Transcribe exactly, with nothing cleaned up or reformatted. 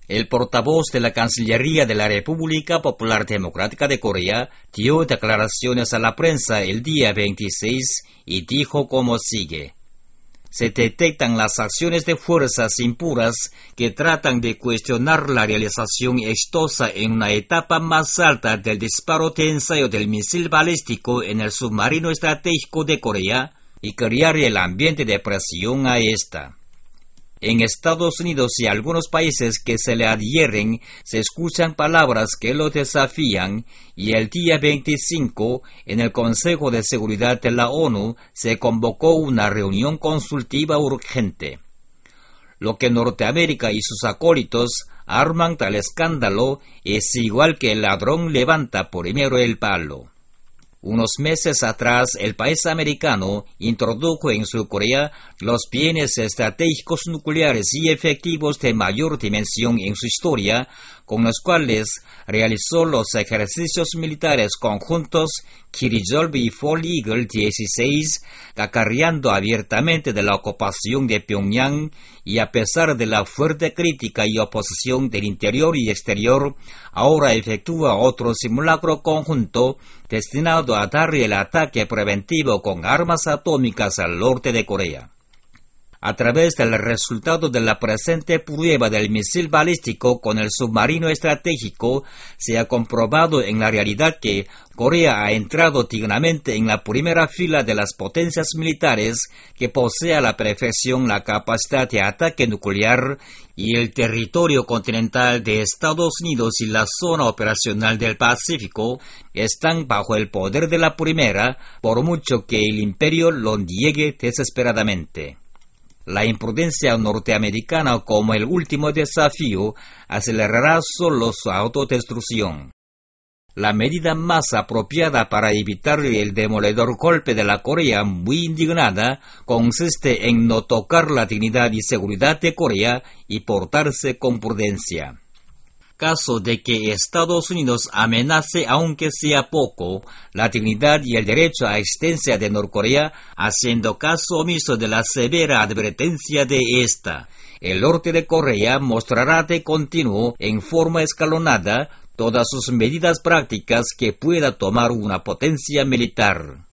El portavoz de la Cancillería de la República Popular Democrática de Corea dio declaraciones a la prensa el día veintiséis y dijo como sigue: se detectan las acciones de fuerzas impuras que tratan de cuestionar la realización exitosa en una etapa más alta del disparo de ensayo del misil balístico en el submarino estratégico de Corea y crear el ambiente de presión a esta. En Estados Unidos y algunos países que se le adhieren se escuchan palabras que lo desafían, y el día veinticinco, en el Consejo de Seguridad de la ONU, se convocó una reunión consultiva urgente. Lo que Norteamérica y sus acólitos arman tal escándalo es igual que el ladrón levanta primero el palo. Unos meses atrás, el país americano introdujo en Sur Corea los bienes estratégicos nucleares y efectivos de mayor dimensión en su historia, con los cuales realizó los ejercicios militares conjuntos Kirijolb y Fall Eagle dieciséis, cacareando abiertamente de la ocupación de Pyongyang, y a pesar de la fuerte crítica y oposición del interior y exterior, ahora efectúa otro simulacro conjunto destinado a dar el ataque preventivo con armas atómicas al norte de Corea. A través del resultado de la presente prueba del misil balístico con el submarino estratégico, se ha comprobado en la realidad que Corea ha entrado dignamente en la primera fila de las potencias militares que posee a la perfección la capacidad de ataque nuclear, y el territorio continental de Estados Unidos y la zona operacional del Pacífico están bajo el poder de la primera, por mucho que el imperio lo niegue desesperadamente. La imprudencia norteamericana como el último desafío acelerará solo su autodestrucción. La medida más apropiada para evitar el demoledor golpe de la Corea muy indignada consiste en no tocar la dignidad y seguridad de Corea y portarse con prudencia. Caso de que Estados Unidos amenace, aunque sea poco, la dignidad y el derecho a existencia de Norcorea, haciendo caso omiso de la severa advertencia de esta, el norte de Corea mostrará de continuo, en forma escalonada, todas sus medidas prácticas que pueda tomar una potencia militar.